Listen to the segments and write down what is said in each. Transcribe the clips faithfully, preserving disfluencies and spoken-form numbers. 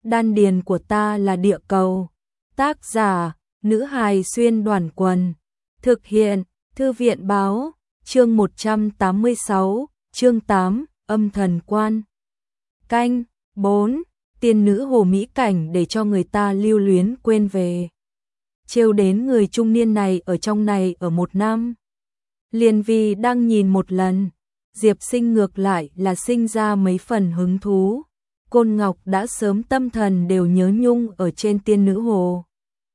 đan điền của ta là địa cầu. Tác giả, nữ hài xuyên đoàn quần. Thực hiện, thư viện báo, chương một trăm tám mươi sáu, chương tám, âm thần quan. Canh, bốn, tiên nữ hồ mỹ cảnh để cho người ta lưu luyến quên về. Trêu đến người trung niên này ở trong này ở một năm. Liền vì đang nhìn một lần, Diệp Sinh ngược lại là sinh ra mấy phần hứng thú. Côn Ngọc đã sớm tâm thần đều nhớ nhung ở trên tiên nữ hồ.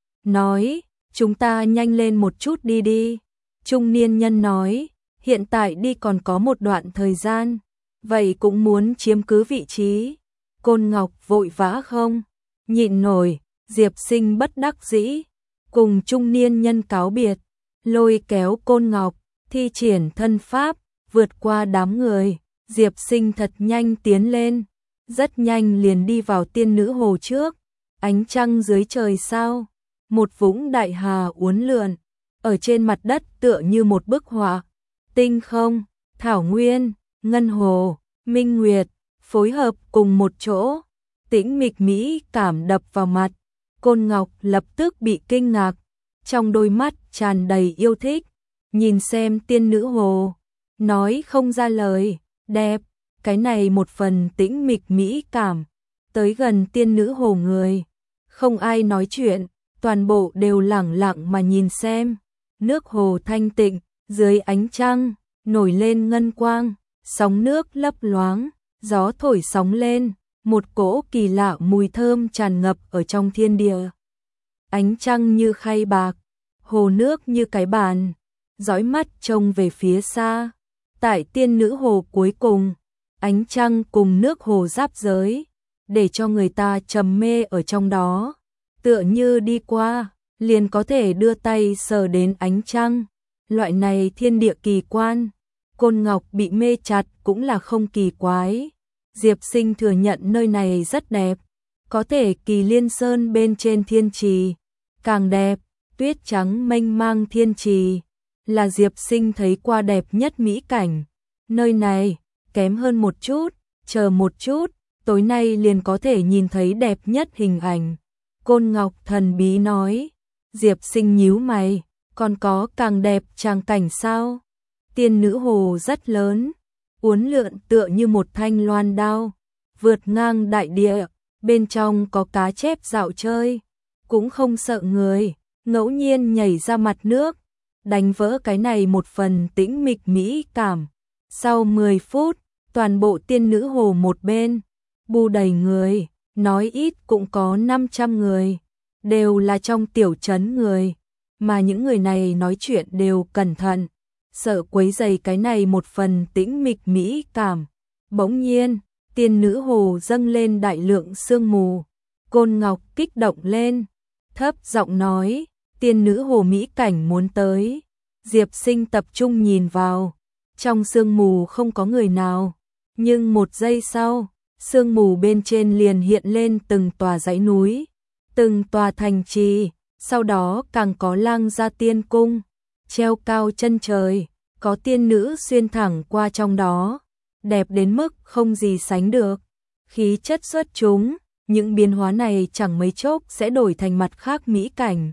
Nói, chúng ta nhanh lên một chút đi đi. Trung niên nhân nói, hiện tại đi còn có một đoạn thời gian, vậy cũng muốn chiếm cứ vị trí. Côn Ngọc vội vã không nhịn nổi, Diệp Sinh bất đắc dĩ, cùng trung niên nhân cáo biệt, lôi kéo Côn Ngọc, thi triển thân pháp, vượt qua đám người. Diệp Sinh thật nhanh tiến lên, rất nhanh liền đi vào tiên nữ hồ trước. Ánh trăng dưới trời sao, một vũng đại hà uốn lượn, ở trên mặt đất tựa như một bức họa. Tinh không, thảo nguyên, ngân hồ, minh nguyệt, phối hợp cùng một chỗ, tĩnh mịch mỹ cảm đập vào mặt. Côn Ngọc lập tức bị kinh ngạc, trong đôi mắt tràn đầy yêu thích, nhìn xem tiên nữ hồ, nói không ra lời, đẹp, cái này một phần tĩnh mịch mỹ cảm. Tới gần tiên nữ hồ người, không ai nói chuyện, toàn bộ đều lẳng lặng mà nhìn xem. Nước hồ thanh tịnh, dưới ánh trăng, nổi lên ngân quang, sóng nước lấp loáng, gió thổi sóng lên, một cỗ kỳ lạ mùi thơm tràn ngập ở trong thiên địa. Ánh trăng như khay bạc, hồ nước như cái bàn, dõi mắt trông về phía xa. Tại tiên nữ hồ cuối cùng, ánh trăng cùng nước hồ giáp giới, để cho người ta trầm mê ở trong đó, tựa như đi qua, liền có thể đưa tay sờ đến ánh trăng. Loại này thiên địa kỳ quan, Côn Ngọc bị mê chặt cũng là không kỳ quái. Diệp Sinh thừa nhận nơi này rất đẹp, có thể Kỳ Liên Sơn bên trên thiên trì càng đẹp, tuyết trắng mênh mang thiên trì là Diệp Sinh thấy qua đẹp nhất mỹ cảnh. Nơi này kém hơn một chút, chờ một chút, tối nay liền có thể nhìn thấy đẹp nhất hình ảnh. Côn Ngọc thần bí nói. Diệp Sinh nhíu mày, còn có càng đẹp tràng cảnh sao? Tiên nữ hồ rất lớn, uốn lượn tựa như một thanh loan đao, vượt ngang đại địa, bên trong có cá chép dạo chơi, cũng không sợ người, ngẫu nhiên nhảy ra mặt nước, đánh vỡ cái này một phần tĩnh mịch mỹ cảm. Sau mười phút, toàn bộ tiên nữ hồ một bên, bu đầy người, nói ít cũng có năm trăm người, đều là trong tiểu trấn người, mà những người này nói chuyện đều cẩn thận, sợ quấy rầy cái này một phần tĩnh mịch mỹ cảm. Bỗng nhiên, tiên nữ hồ dâng lên đại lượng sương mù. Côn Ngọc kích động lên, thấp giọng nói, tiên nữ hồ mỹ cảnh muốn tới. Diệp Sinh tập trung nhìn vào, trong sương mù không có người nào, nhưng một giây sau, sương mù bên trên liền hiện lên từng tòa dãy núi, từng tòa thành trì, sau đó càng có Lang Gia Tiên Cung, treo cao chân trời, có tiên nữ xuyên thẳng qua trong đó, đẹp đến mức không gì sánh được. Khí chất xuất chúng, những biến hóa này chẳng mấy chốc sẽ đổi thành mặt khác mỹ cảnh.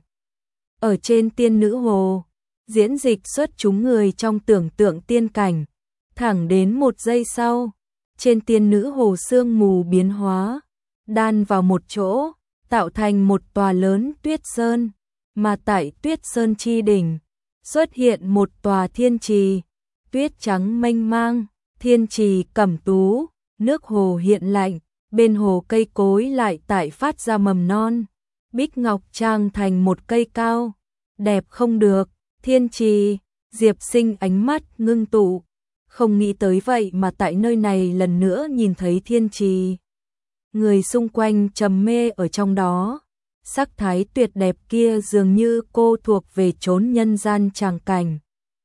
Ở trên tiên nữ hồ, diễn dịch xuất chúng người trong tưởng tượng tiên cảnh, thẳng đến một giây sau, trên tiên nữ hồ sương mù biến hóa, đan vào một chỗ, tạo thành một tòa lớn tuyết sơn, mà tại tuyết sơn chi đỉnh, xuất hiện một tòa thiên trì, tuyết trắng mênh mang, thiên trì cẩm tú, nước hồ hiện lạnh, bên hồ cây cối lại tại phát ra mầm non, bích ngọc trang thành một cây cao, đẹp không được. Thiên trì, Diệp Sinh ánh mắt ngưng tụ, không nghĩ tới vậy mà tại nơi này lần nữa nhìn thấy thiên trì. Người xung quanh trầm mê ở trong đó, sắc thái tuyệt đẹp kia dường như cô thuộc về chốn nhân gian tràng cảnh.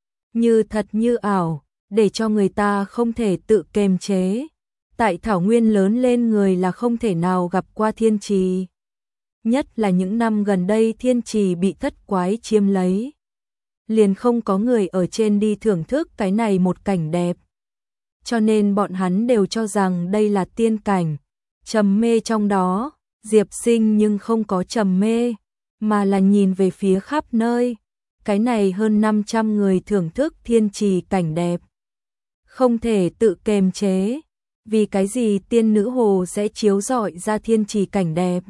Như thật như ảo, để cho người ta không thể tự kiềm chế. Tại thảo nguyên lớn lên người là không thể nào gặp qua thiên trì. Nhất là những năm gần đây thiên trì bị thất quái chiếm lấy, liền không có người ở trên đi thưởng thức cái này một cảnh đẹp. Cho nên bọn hắn đều cho rằng đây là tiên cảnh, trầm mê trong đó. Diệp Sinh nhưng không có trầm mê, mà là nhìn về phía khắp nơi. Cái này hơn năm trăm người thưởng thức thiên trì cảnh đẹp. Không thể tự kềm chế, vì cái gì tiên nữ hồ sẽ chiếu rọi ra thiên trì cảnh đẹp.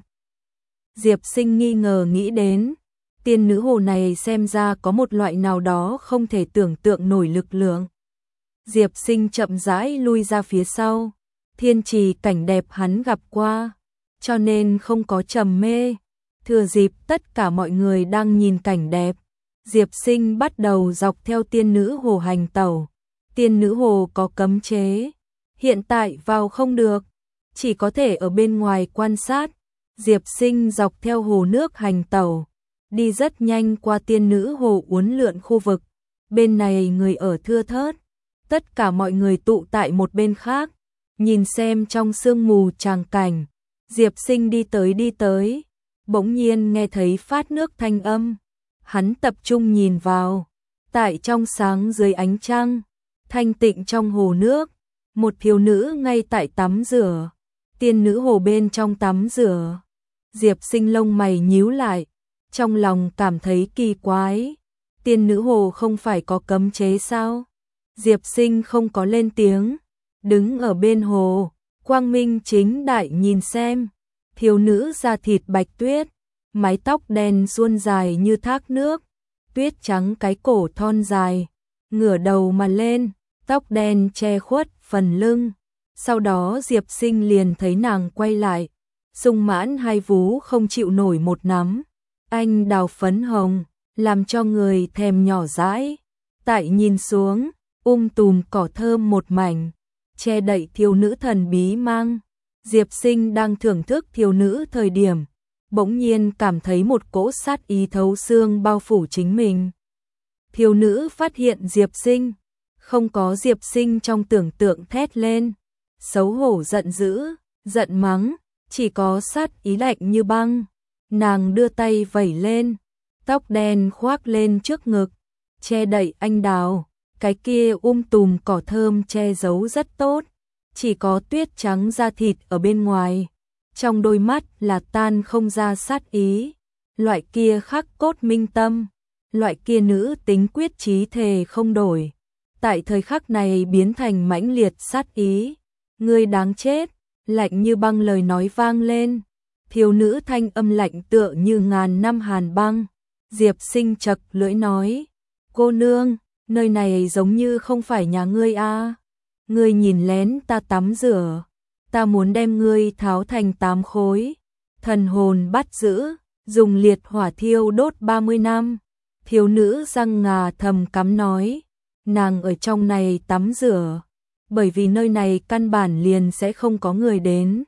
Diệp Sinh nghi ngờ nghĩ đến, tiên nữ hồ này xem ra có một loại nào đó không thể tưởng tượng nổi lực lượng. Diệp Sinh chậm rãi lui ra phía sau, thiên trì cảnh đẹp hắn gặp qua, cho nên không có trầm mê. Thừa dịp tất cả mọi người đang nhìn cảnh đẹp, Diệp Sinh bắt đầu dọc theo tiên nữ hồ hành tẩu. Tiên nữ hồ có cấm chế, hiện tại vào không được, chỉ có thể ở bên ngoài quan sát. Diệp Sinh dọc theo hồ nước hành tẩu, đi rất nhanh qua tiên nữ hồ uốn lượn khu vực. Bên này người ở thưa thớt, tất cả mọi người tụ tại một bên khác, nhìn xem trong sương mù tràng cảnh. Diệp Sinh đi tới đi tới, bỗng nhiên nghe thấy phát nước thanh âm. Hắn tập trung nhìn vào, tại trong sáng dưới ánh trăng, thanh tịnh trong hồ nước, một thiếu nữ ngay tại tắm rửa. Tiên nữ hồ bên trong tắm rửa. Diệp Sinh lông mày nhíu lại, trong lòng cảm thấy kỳ quái. Tiên nữ hồ không phải có cấm chế sao? Diệp Sinh không có lên tiếng, đứng ở bên hồ, quang minh chính đại nhìn xem. Thiếu nữ da thịt bạch tuyết, mái tóc đen suôn dài như thác nước, tuyết trắng cái cổ thon dài, ngửa đầu mà lên, tóc đen che khuất phần lưng. Sau đó Diệp Sinh liền thấy nàng quay lại, sung mãn hai vú không chịu nổi một nắm, anh đào phấn hồng, làm cho người thèm nhỏ dãi. Tại nhìn xuống, um tùm cỏ thơm một mảnh, che đậy thiếu nữ thần bí mang. Diệp Sinh đang thưởng thức thiếu nữ thời điểm, bỗng nhiên cảm thấy một cỗ sát ý thấu xương bao phủ chính mình. Thiếu nữ phát hiện Diệp Sinh, không có Diệp Sinh trong tưởng tượng thét lên, xấu hổ giận dữ, giận mắng, chỉ có sát ý lạnh như băng. Nàng đưa tay vẩy lên, tóc đen khoác lên trước ngực, che đậy anh đào, cái kia um tùm cỏ thơm che giấu rất tốt, chỉ có tuyết trắng da thịt ở bên ngoài. Trong đôi mắt là tan không ra sát ý, loại kia khắc cốt minh tâm, loại kia nữ tính quyết chí thề không đổi. Tại thời khắc này biến thành mãnh liệt sát ý. Ngươi đáng chết, lạnh như băng lời nói vang lên. Thiếu nữ thanh âm lạnh tựa như ngàn năm hàn băng. Diệp Sinh chật lưỡi nói, cô nương, nơi này giống như không phải nhà ngươi a. À. Ngươi nhìn lén ta tắm rửa, ta muốn đem ngươi tháo thành tám khối. Thần hồn bắt giữ, dùng liệt hỏa thiêu đốt ba mươi năm. Thiếu nữ răng ngà thầm cắm nói, nàng ở trong này tắm rửa, bởi vì nơi này căn bản liền sẽ không có người đến.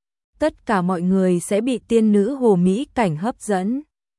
Tất cả mọi người sẽ bị tiên nữ hồ mỹ cảnh hấp dẫn,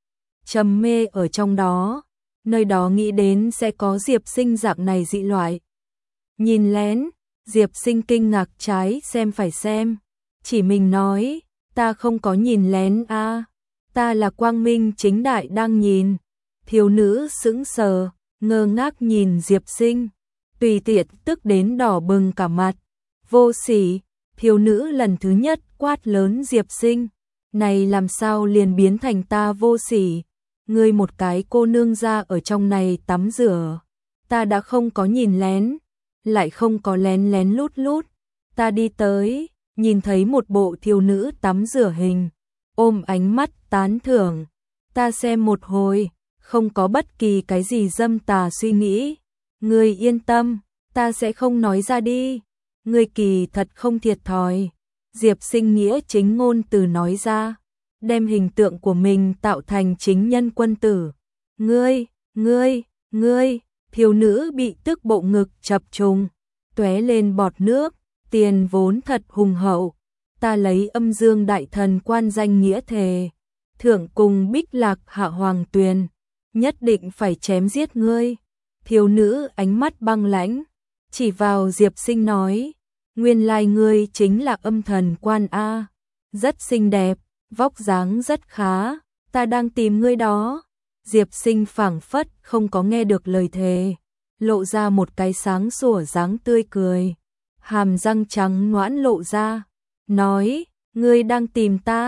trầm mê ở trong đó, nơi đó nghĩ đến sẽ có Diệp Sinh dạng này dị loại. Nhìn lén, Diệp Sinh kinh ngạc trái xem phải xem, chỉ mình nói, ta không có nhìn lén a, à, ta là quang minh chính đại đang nhìn. Thiếu nữ sững sờ, ngơ ngác nhìn Diệp Sinh, tùy tiện tức đến đỏ bừng cả mặt. Vô sỉ, thiếu nữ lần thứ nhất quát lớn Diệp Sinh, này làm sao liền biến thành ta vô sỉ? Ngươi một cái cô nương ra ở trong này tắm rửa, ta đã không có nhìn lén, lại không có lén lén lút lút. Ta đi tới, nhìn thấy một bộ thiếu nữ tắm rửa hình, ôm ánh mắt tán thưởng, ta xem một hồi, không có bất kỳ cái gì dâm tà suy nghĩ. Ngươi yên tâm, ta sẽ không nói ra đi. Ngươi kỳ thật không thiệt thòi. Diệp Sinh nghĩa chính ngôn từ nói ra, đem hình tượng của mình tạo thành chính nhân quân tử. Ngươi, ngươi, ngươi, thiếu nữ bị tức bộ ngực chập trùng, tóe lên bọt nước, tiền vốn thật hùng hậu. Ta lấy âm dương đại thần quan danh nghĩa thề, thượng cùng Bích Lạc hạ hoàng tuyền, nhất định phải chém giết ngươi. Thiếu nữ ánh mắt băng lãnh, chỉ vào Diệp Sinh nói, nguyên lai ngươi chính là âm thần quan a, rất xinh đẹp, vóc dáng rất khá, ta đang tìm ngươi đó. Diệp Sinh phảng phất không có nghe được lời thề, lộ ra một cái sáng sủa dáng tươi cười, hàm răng trắng nõn lộ ra, nói, ngươi đang tìm ta,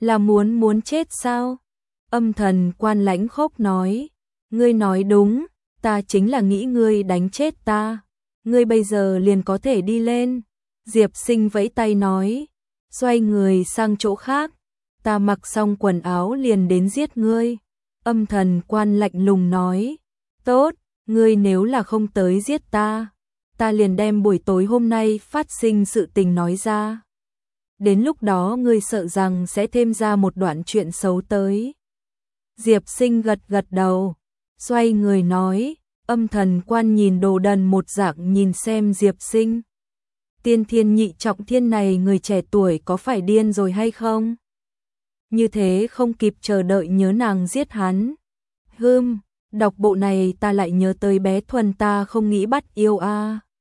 Là muốn muốn chết sao? Âm thần quan lãnh khốc nói. Ngươi nói đúng, ta chính là nghĩ ngươi đánh chết ta. Ngươi bây giờ liền có thể đi lên. Diệp Sinh vẫy tay nói. Xoay người sang chỗ khác. Ta mặc xong quần áo liền đến giết ngươi. Âm thần quan lạnh lùng nói. Tốt, ngươi nếu là không tới giết ta, ta liền đem buổi tối hôm nay phát sinh sự tình nói ra. Đến lúc đó ngươi sợ rằng sẽ thêm ra một đoạn chuyện xấu tới. Diệp Sinh gật gật đầu, xoay người nói. Âm thần quan nhìn đồ đần một dạng nhìn xem Diệp Sinh. Tiên thiên nhị trọng thiên này người trẻ tuổi có phải điên rồi hay không? Như thế không kịp chờ đợi nhớ nàng giết hắn. Hừm, đọc bộ này ta lại nhớ tới bé Thuần ta không nghĩ bắt yêu a. À.